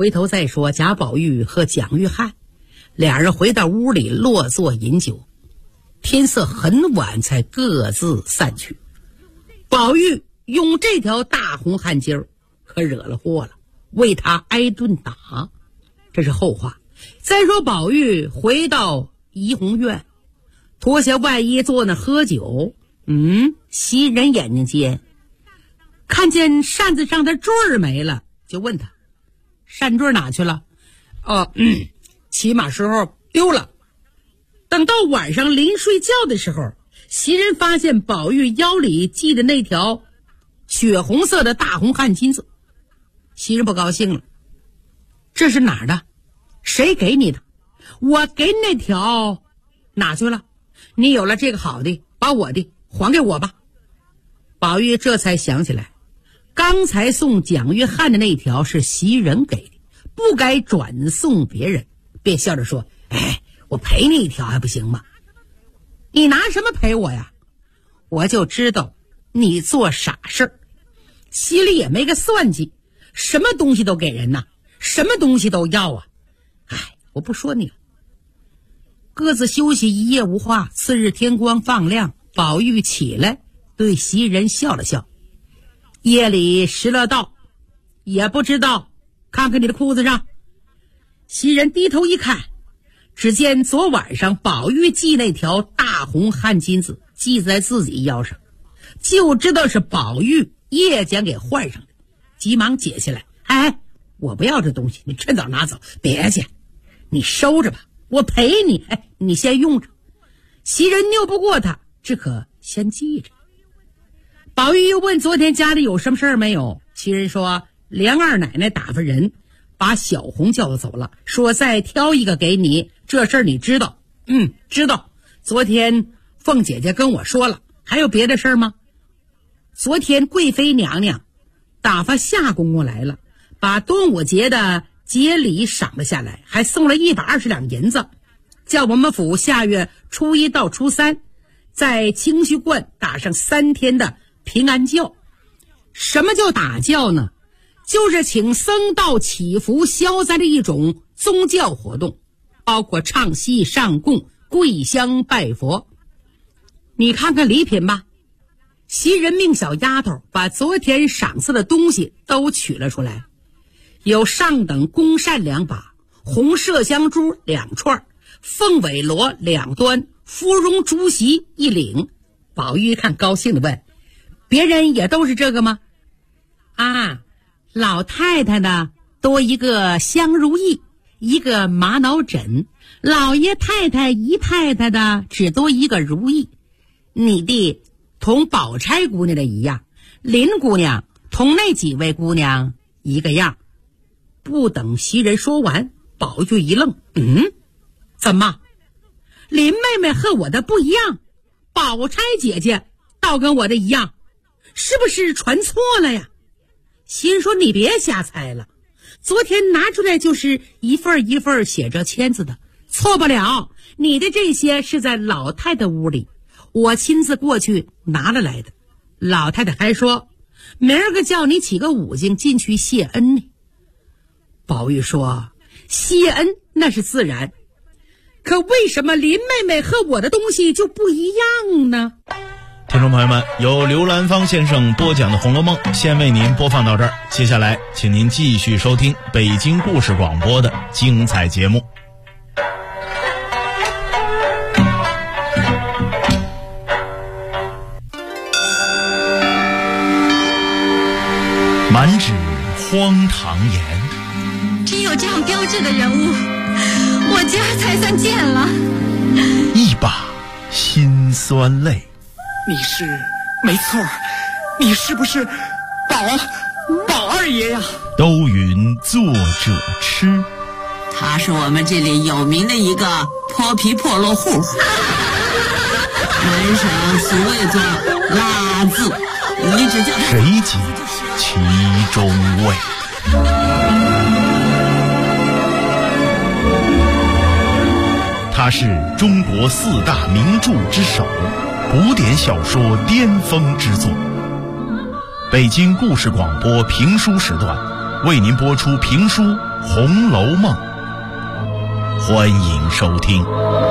回头再说贾宝玉和蒋玉菡俩人回到屋里落座饮酒，天色很晚才各自散去。宝玉用这条大红汗巾儿可惹了祸了，为他挨顿打，这是后话。再说宝玉回到怡红院，脱下外衣坐那喝酒，袭人眼睛尖，看见扇子上的坠儿没了，就问他扇坠哪去了？骑马时候丢了。等到晚上临睡觉的时候，袭人发现宝玉腰里系的那条血红色的大红汗巾子，袭人不高兴了，这是哪儿的？谁给你的？我给那条哪去了？你有了这个好的，把我的还给我吧。宝玉这才想起来，刚才送蒋玉菡的那条是袭人给的，不该转送别人，便笑着说：我赔你一条还不行吗？你拿什么赔我呀？我就知道你做傻事儿，心里也没个算计，什么东西都给人呐，什么东西都要啊。我不说你了。各自休息一夜无话。次日天光放亮，宝玉起来对袭人笑了笑，夜里迟了到，也不知道，看看你的裤子上。袭人低头一看，只见昨晚上宝玉系那条大红汗巾子系在自己腰上，就知道是宝玉夜间给换上的，急忙解下来。我不要这东西，你趁早拿走。别介，你收着吧，我赔你。你先用着。袭人拗不过他，只可先记着。宝玉又问昨天家里有什么事儿没有？袭人说梁二奶奶打发人把小红叫走了，说再挑一个给你，这事儿你知道？知道。昨天凤姐姐跟我说了。还有别的事儿吗？昨天贵妃娘娘打发夏公公来了，把端午节的节礼赏了下来，还送了120两银子，叫我们府下月初1到初3在清虚观打上3天的平安教。什么叫打教呢？就是请僧道祈福消灾的一种宗教活动，包括唱戏上供跪香拜佛。你看看礼品吧。袭人命小丫头把昨天赏赐的东西都取了出来，有上等公扇2把，红麝香珠2串，凤尾螺2端，芙蓉竹席1领。宝玉看高兴地问：别人也都是这个吗？老太太呢多一个香如意，一个玛瑙枕，老爷太太姨太太的只多一个如意。你的同宝钗姑娘的一样，林姑娘同那几位姑娘一个样。不等袭人说完，宝玉一愣，怎么林妹妹和我的不一样？宝钗姐姐倒跟我的一样，是不是传错了呀？袭人说你别瞎猜了，昨天拿出来就是一份一份写着签字的，错不了。你的这些是在老太太屋里，我亲自过去拿了来的。老太太还说明儿个叫你起个5更进去谢恩呢。宝玉说谢恩那是自然，可为什么林妹妹和我的东西就不一样呢？ 听众朋友们，由刘兰芳先生播讲的《红楼梦》先为您播放到这儿，接下来请您继续收听北京故事广播的精彩节目。满纸荒唐言， 只有这样标致的人物，我家才算见了。 一把辛酸泪。 你是没错，你是不是宝二爷呀？ 都云作者痴， 他是我们这里有名的一个泼皮破落户，门上俗谓作拉字，你只叫谁解其中味？他是中国4大名著之首，古典小说巅峰之作。北京故事广播评书时段为您播出评书《 《红楼梦》，欢迎收听。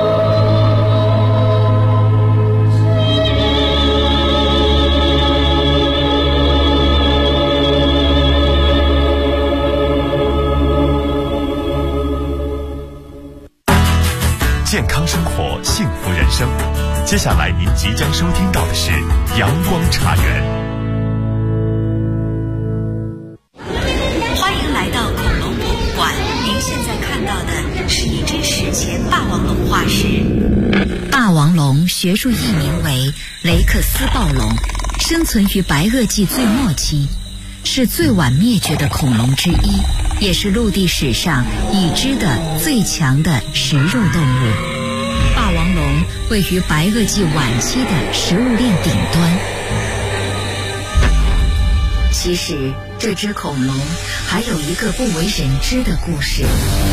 健康生活，幸福人生。接下来您即将收听到的是阳光茶园。 欢迎来到恐龙博物馆，您现在看到的是一只史前霸王龙化石。 霸王龙学术译名为雷克斯暴龙，生存于白垩纪最末期，是最晚灭绝的恐龙之一，也是陆地史上已知的最强的食肉动物。霸王龙位于白垩纪晚期的食物链顶端。其实这只恐龙还有一个不为人知的故事。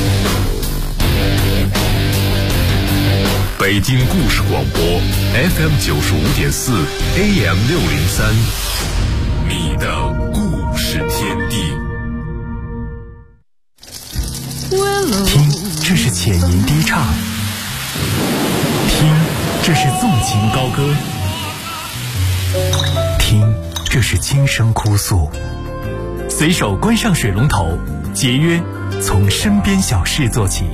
北京故事广播 FM 95.4 AM 603，你的故事天地。 听，这是浅吟低唱；听，这是纵情高歌；听，这是轻声哭诉。随手关上水龙头，节约，从身边小事做起。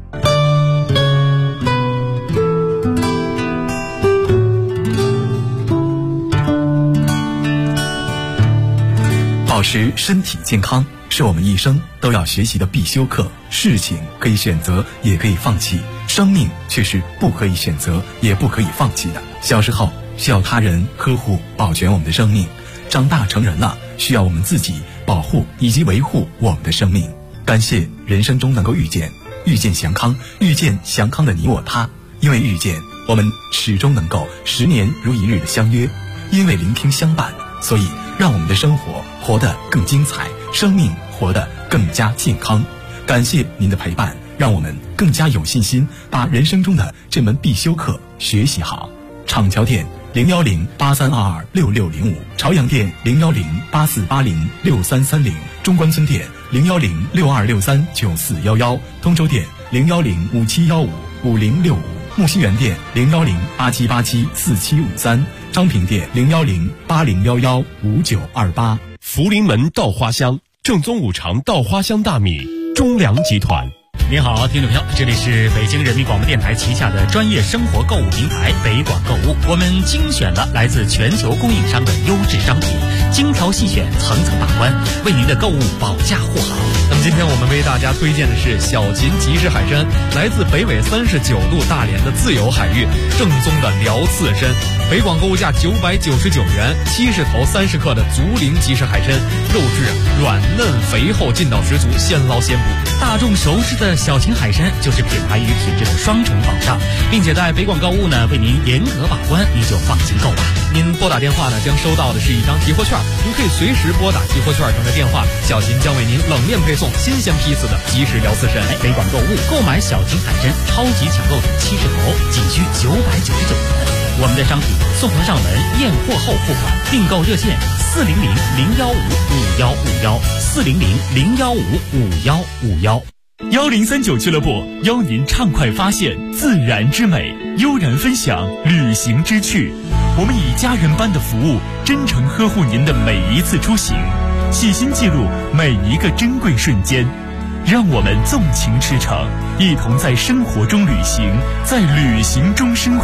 保持身体健康是我们一生都要学习的必修课。事情可以选择，也可以放弃，生命却是不可以选择，也不可以放弃的。小时候需要他人呵护保全我们的生命，长大成人了需要我们自己保护以及维护我们的生命。感谢人生中能够遇见祥康，遇见祥康的你我他。因为遇见，我们始终能够10年如一日的相约；因为聆听相伴，所以让我们的生活活得更精彩，生命活得更加健康。感谢您的陪伴，让我们更加有信心把人生中的这门必修课学习好。厂桥店01083226605，朝阳店01084806330，中关村店01062639411，通州店01057155065，木樨园店01087874753，昌平店01080115928。 福临门稻花香，正宗五常稻花香大米，中粮集团。 您好，听众朋友，这里是北京人民广播电台旗下的专业生活购物平台北广购物。我们精选了来自全球供应商的优质商品，精挑细选，层层把关，为您的购物保驾护航。 那么今天我们为大家推荐的是小秦即食海参，来自北纬39度大连的自由海域，正宗的辽刺参。北广购物价999元，70头30克的竹林即食海参，肉质软嫩肥厚，劲道十足，现捞现捕。 大众熟知的小秦海参就是品牌与品质的双重保障，并且在北广购物呢为您严格把关，您就放心购吧。 您拨打电话呢将收到的是一张集货券，您可以随时拨打集货券上的电话，小秦将为您冷链配送新鲜批次的即食辽刺参。 北广购物购买小秦海参超级抢购组70头，仅需999元。我们的商品送货上门，验货后付款，订购热线400-015-5151，400-015-5151。 1039俱乐部邀您畅快发现自然之美，悠然分享旅行之趣。我们以家人般的服务，真诚呵护您的每一次出行，细心记录每一个珍贵瞬间。让我们纵情驰骋，一同在生活中旅行，在旅行中生活。